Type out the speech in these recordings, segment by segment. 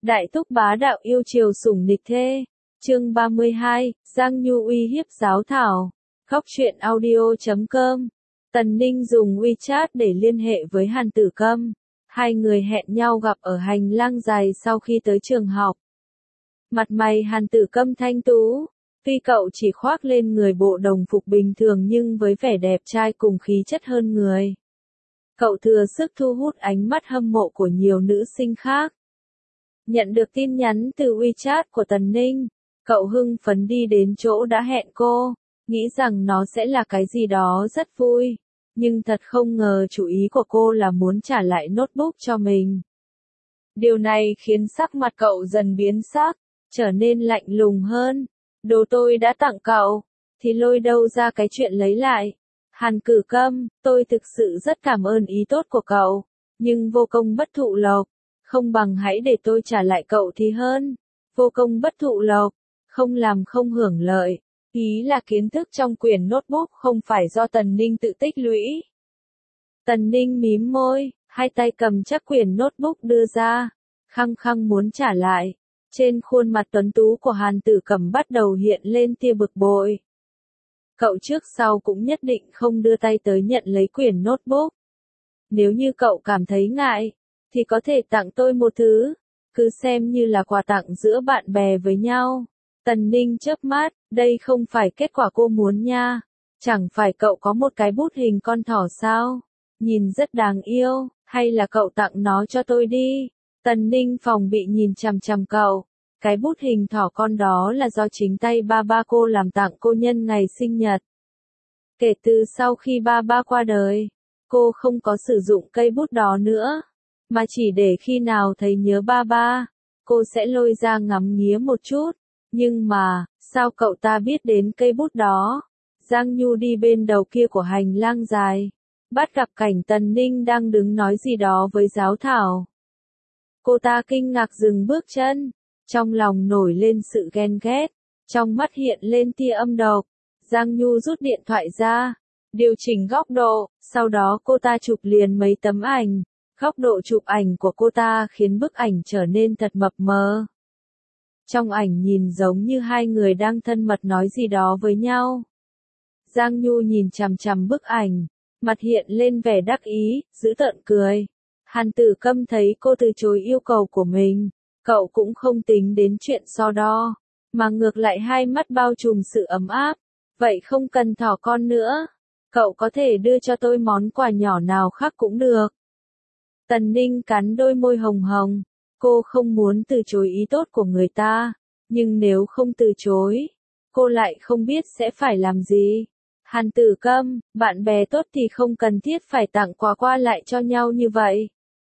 Đại thúc bá đạo yêu chiều sủng nịch thê. Chương 32, Giang Nhu uy hiếp giáo thảo. Góc truyện audio.com. Tần Ninh dùng WeChat để liên hệ với Hàn Tử Câm. Hai người hẹn nhau gặp ở hành lang dài sau khi tới trường học. Mặt mày Hàn Tử Câm thanh tú. Tuy cậu chỉ khoác lên người bộ đồng phục bình thường nhưng với vẻ đẹp trai cùng khí chất hơn người. Cậu thừa sức thu hút ánh mắt hâm mộ của nhiều nữ sinh khác. Nhận được tin nhắn từ WeChat của Tần Ninh, cậu hưng phấn đi đến chỗ đã hẹn cô, nghĩ rằng nó sẽ là cái gì đó rất vui, nhưng thật không ngờ chủ ý của cô là muốn trả lại notebook cho mình. Điều này khiến sắc mặt cậu dần biến sắc, trở nên lạnh lùng hơn. Đồ tôi đã tặng cậu, thì lôi đâu ra cái chuyện lấy lại. Hàn Cử Câm, tôi thực sự rất cảm ơn ý tốt của cậu, nhưng vô công bất thụ lộc, không bằng hãy để tôi trả lại cậu thì hơn. Vô công bất thụ lộc, không làm không hưởng lợi, ý là kiến thức trong quyển notebook không phải do Tần Ninh tự tích lũy. Tần Ninh mím môi, hai tay cầm chắc quyển notebook đưa ra, khăng khăng muốn trả lại. Trên khuôn mặt tuấn tú của Hàn Tử Cẩm bắt đầu hiện lên tia bực bội. Cậu trước sau cũng nhất định không đưa tay tới nhận lấy quyển notebook. Nếu như cậu cảm thấy ngại, thì có thể tặng tôi một thứ, cứ xem như là quà tặng giữa bạn bè với nhau. Tần Ninh chớp mắt, đây không phải kết quả cô muốn nha. Chẳng phải cậu có một cái bút hình con thỏ sao? Nhìn rất đáng yêu, hay là cậu tặng nó cho tôi đi? Tần Ninh phòng bị nhìn chằm chằm cậu. Cái bút hình thỏ con đó là do chính tay ba cô làm tặng cô nhân ngày sinh nhật. Kể từ sau khi ba qua đời, cô không có sử dụng cây bút đó nữa, mà chỉ để khi nào thấy nhớ ba, cô sẽ lôi ra ngắm nghía một chút. Nhưng mà, sao cậu ta biết đến cây bút đó? Giang Nhu đi bên đầu kia của hành lang dài, bắt gặp cảnh Tần Ninh đang đứng nói gì đó với giáo thảo. Cô ta kinh ngạc dừng bước chân, trong lòng nổi lên sự ghen ghét, trong mắt hiện lên tia âm độc. Giang Nhu rút điện thoại ra, điều chỉnh góc độ, sau đó cô ta chụp liền mấy tấm ảnh. Góc độ chụp ảnh của cô ta khiến bức ảnh trở nên thật mập mờ. Trong ảnh nhìn giống như hai người đang thân mật nói gì đó với nhau. Giang Nhu nhìn chằm chằm bức ảnh, mặt hiện lên vẻ đắc ý, giễu tợn cười. Hàn Tử Câm thấy cô từ chối yêu cầu của mình, cậu cũng không tính đến chuyện so đo, mà ngược lại hai mắt bao trùm sự ấm áp. Vậy không cần thỏ con nữa, cậu có thể đưa cho tôi món quà nhỏ nào khác cũng được. Tần Ninh cắn đôi môi hồng hồng, cô không muốn từ chối ý tốt của người ta, nhưng nếu không từ chối, cô lại không biết sẽ phải làm gì. Hàn Tử Câm, bạn bè tốt thì không cần thiết phải tặng quà qua lại cho nhau như vậy.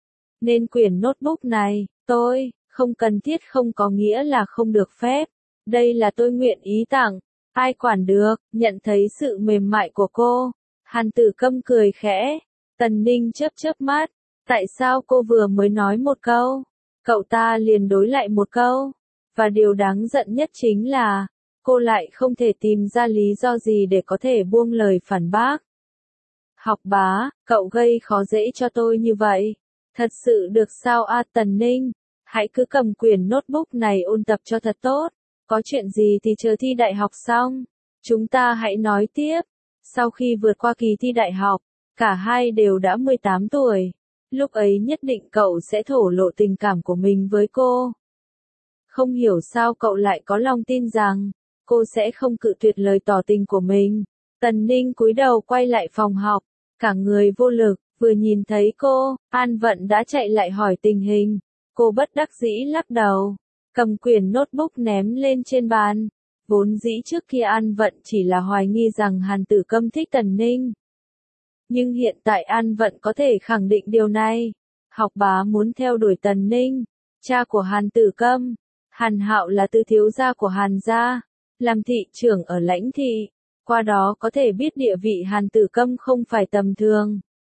Nên quyển notebook này, tôi, không cần thiết không có nghĩa là không được phép. Đây là tôi nguyện ý tặng, ai quản được. Nhận thấy sự mềm mại của cô, Hàn Tử Câm cười khẽ. Tần Ninh chớp mắt, tại sao cô vừa mới nói một câu, cậu ta liền đối lại một câu, và điều đáng giận nhất chính là, cô lại không thể tìm ra lý do gì để có thể buông lời phản bác. Học bá, cậu gây khó dễ cho tôi như vậy, thật sự được sao a? Tần Ninh, hãy cứ cầm quyển notebook này ôn tập cho thật tốt, có chuyện gì thì chờ thi đại học xong, chúng ta hãy nói tiếp. Sau khi vượt qua kỳ thi đại học, cả hai đều đã 18 tuổi, lúc ấy nhất định cậu sẽ thổ lộ tình cảm của mình với cô. Không hiểu sao cậu lại có lòng tin rằng, cô sẽ không cự tuyệt lời tỏ tình của mình. Tần Ninh cúi đầu quay lại phòng học, cả người vô lực, vừa nhìn thấy cô, An Vận đã chạy lại hỏi tình hình. Cô bất đắc dĩ lắc đầu, cầm quyển notebook ném lên trên bàn. Vốn dĩ trước kia An Vận chỉ là hoài nghi rằng Hàn Tử Câm thích Tần Ninh. Nhưng hiện tại An Vận có thể khẳng định điều này. Học bá muốn theo đuổi Tần Ninh, cha của Hàn Tử Câm. Hàn Hạo là tư thiếu gia của Hàn gia, làm thị trưởng ở Lãnh thị, qua đó có thể biết địa vị Hàn Tử Câm không phải tầm thường.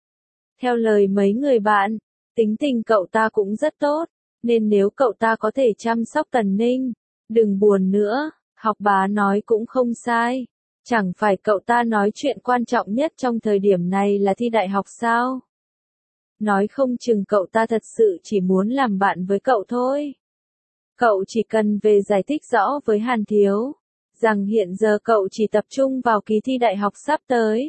Theo lời mấy người bạn, tính tình cậu ta cũng rất tốt, nên nếu cậu ta có thể chăm sóc Tần Ninh, đừng buồn nữa. Học bá nói cũng không sai, chẳng phải cậu ta nói chuyện quan trọng nhất trong thời điểm này là thi đại học sao? Nói không chừng cậu ta thật sự chỉ muốn làm bạn với cậu thôi. Cậu chỉ cần về giải thích rõ với Hàn Thiếu, rằng hiện giờ cậu chỉ tập trung vào kỳ thi đại học sắp tới.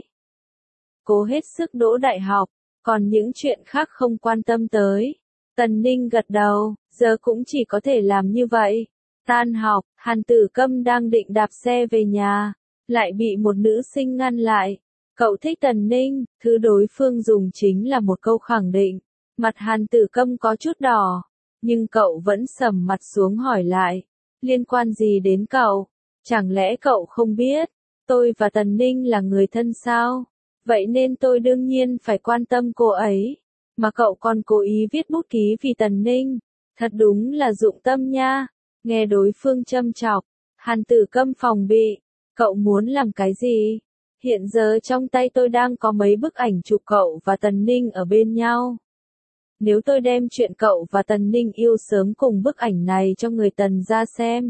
Cố hết sức đỗ đại học, còn những chuyện khác không quan tâm tới. Tần Ninh gật đầu, giờ cũng chỉ có thể làm như vậy. Tan học, Hàn Tử Câm đang định đạp xe về nhà, lại bị một nữ sinh ngăn lại. Cậu thích Tần Ninh, thứ đối phương dùng chính là một câu khẳng định. Mặt Hàn Tử Câm có chút đỏ, nhưng cậu vẫn sầm mặt xuống hỏi lại. Liên quan gì đến cậu? Chẳng lẽ cậu không biết, tôi và Tần Ninh là người thân sao? Vậy nên tôi đương nhiên phải quan tâm cô ấy. Mà cậu còn cố ý viết bút ký vì Tần Ninh. Thật đúng là dụng tâm nha. Nghe đối phương châm chọc, Hàn Tử Câm phòng bị. Cậu muốn làm cái gì? Hiện giờ trong tay tôi đang có mấy bức ảnh chụp cậu và Tần Ninh ở bên nhau. Nếu tôi đem chuyện cậu và Tần Ninh yêu sớm cùng bức ảnh này cho người Tần ra xem,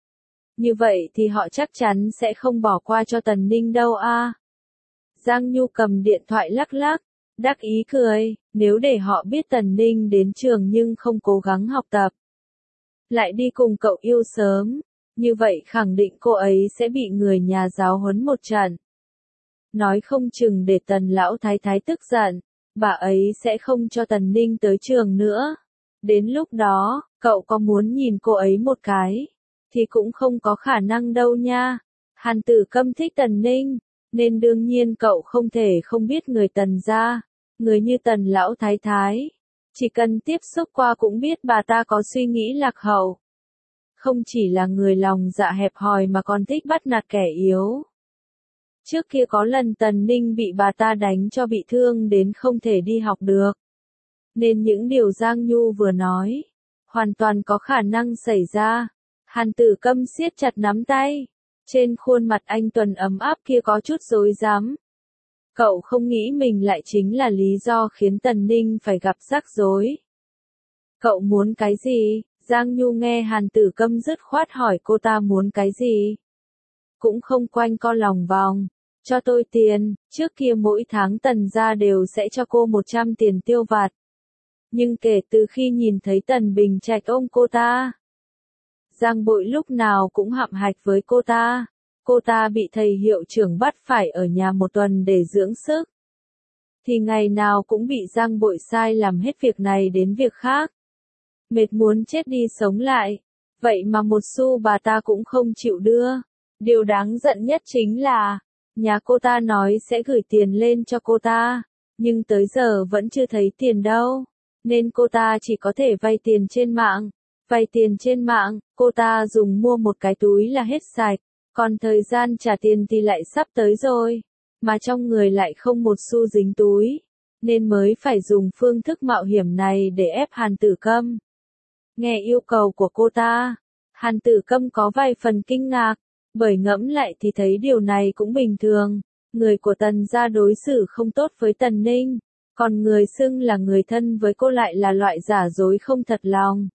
như vậy thì họ chắc chắn sẽ không bỏ qua cho Tần Ninh đâu a. Giang Nhu cầm điện thoại lắc lắc, đắc ý cười, nếu để họ biết Tần Ninh đến trường nhưng không cố gắng học tập, lại đi cùng cậu yêu sớm, như vậy khẳng định cô ấy sẽ bị người nhà giáo huấn một trận. Nói không chừng để Tần lão thái thái tức giận, bà ấy sẽ không cho Tần Ninh tới trường nữa. Đến lúc đó, cậu có muốn nhìn cô ấy một cái, thì cũng không có khả năng đâu nha. Hàn Tử Câm thích Tần Ninh, nên đương nhiên cậu không thể không biết người Tần gia, người như Tần lão thái thái. Chỉ cần tiếp xúc qua cũng biết bà ta có suy nghĩ lạc hậu. Không chỉ là người lòng dạ hẹp hòi mà còn thích bắt nạt kẻ yếu. Trước kia có lần Tần Ninh bị bà ta đánh cho bị thương đến không thể đi học được. Nên những điều Giang Nhu vừa nói, hoàn toàn có khả năng xảy ra. Hàn Tử Câm siết chặt nắm tay. Trên khuôn mặt anh Tuần ấm áp kia có chút rối rắm. Cậu không nghĩ mình lại chính là lý do khiến Tần Ninh phải gặp rắc rối. Cậu muốn cái gì? Giang Nhu nghe Hàn Tử Câm dứt khoát hỏi cô ta muốn cái gì. Cũng không quanh co lòng vòng. Cho tôi tiền, trước kia mỗi tháng Tần gia đều sẽ cho cô 100 tiền tiêu vặt. Nhưng kể từ khi nhìn thấy Tần Bình Trạch ôm cô ta, Giang Bội lúc nào cũng hậm hạch với cô ta. Cô ta bị thầy hiệu trưởng bắt phải ở nhà một tuần để dưỡng sức. Thì ngày nào cũng bị Giang Bội sai làm hết việc này đến việc khác. Mệt muốn chết đi sống lại. Vậy mà một xu bà ta cũng không chịu đưa. Điều đáng giận nhất chính là, nhà cô ta nói sẽ gửi tiền lên cho cô ta. Nhưng tới giờ vẫn chưa thấy tiền đâu. Nên cô ta chỉ có thể vay tiền trên mạng. Vay tiền trên mạng, cô ta dùng mua một cái túi là hết sạch. Còn thời gian trả tiền thì lại sắp tới rồi. Mà trong người lại không một xu dính túi. Nên mới phải dùng phương thức mạo hiểm này để ép Hàn Tử Câm. Nghe yêu cầu của cô ta, Hàn Tử Câm có vài phần kinh ngạc. Bởi ngẫm lại thì thấy điều này cũng bình thường. Người của Tần gia đối xử không tốt với Tần Ninh. Còn người xưng là người thân với cô lại là loại giả dối không thật lòng.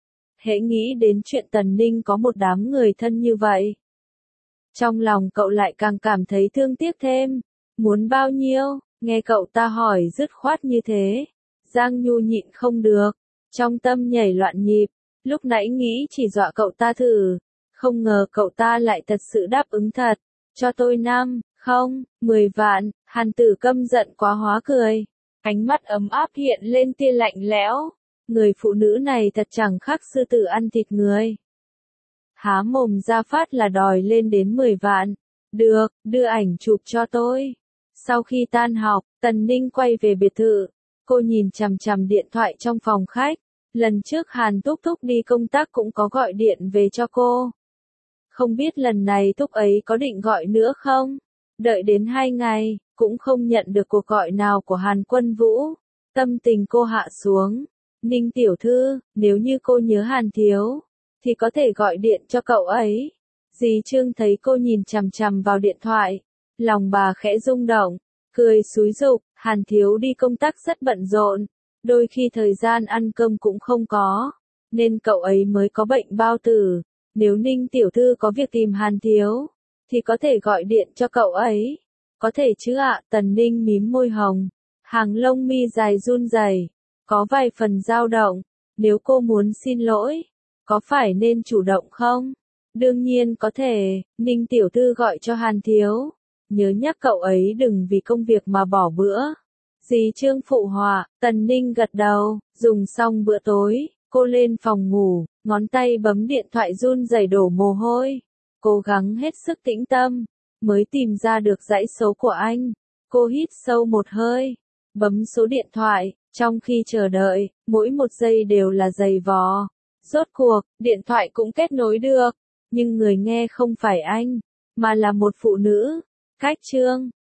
Hễ nghĩ đến chuyện Tần Ninh có một đám người thân như vậy, trong lòng cậu lại càng cảm thấy thương tiếc thêm. Muốn bao nhiêu? Nghe cậu ta hỏi dứt khoát như thế, Giang Nhu nhịn không được, trong tâm nhảy loạn nhịp. Lúc nãy nghĩ chỉ dọa cậu ta thử, không ngờ cậu ta lại thật sự đáp ứng thật. Cho tôi 5, không, 10 vạn. Hàn Tử Câm giận quá hóa cười. Ánh mắt ấm áp hiện lên tia lạnh lẽo. Người phụ nữ này thật chẳng khác sư tử ăn thịt người. Há mồm ra phát là đòi lên đến 10 vạn. Được, đưa ảnh chụp cho tôi. Sau khi tan học, Tần Ninh quay về biệt thự. Cô nhìn chằm chằm điện thoại trong phòng khách. Lần trước Hàn Thúc Thúc đi công tác cũng có gọi điện về cho cô. Không biết lần này Thúc ấy có định gọi nữa không? Đợi đến 2 ngày, cũng không nhận được cuộc gọi nào của Hàn Quân Vũ. Tâm tình cô hạ xuống. Ninh tiểu thư, nếu như cô nhớ Hàn Thiếu, thì có thể gọi điện cho cậu ấy. Dì Trương thấy cô nhìn chằm chằm vào điện thoại. Lòng bà khẽ rung động, cười xúi giục, Hàn Thiếu đi công tác rất bận rộn. Đôi khi thời gian ăn cơm cũng không có, nên cậu ấy mới có bệnh bao tử. Nếu Ninh tiểu thư có việc tìm Hàn Thiếu, thì có thể gọi điện cho cậu ấy. Có thể chứ ạ? Tần Ninh mím môi hồng, hàng lông mi dài run rẩy, có vài phần dao động. Nếu cô muốn xin lỗi, Có phải nên chủ động không? Đương nhiên có thể, Ninh tiểu thư gọi cho Hàn thiếu. Nhớ nhắc cậu ấy đừng vì công việc mà bỏ bữa. Dì Trương phụ họa, Tần Ninh gật đầu, dùng xong bữa tối, cô lên phòng ngủ, ngón tay bấm điện thoại run rẩy đổ mồ hôi. Cố gắng hết sức tĩnh tâm, mới tìm ra được dãy số của anh. Cô hít sâu một hơi, bấm số điện thoại, trong khi chờ đợi, mỗi một giây đều là giày vò. Rốt cuộc, điện thoại cũng kết nối được, nhưng người nghe không phải anh, mà là một phụ nữ. Cách Trương,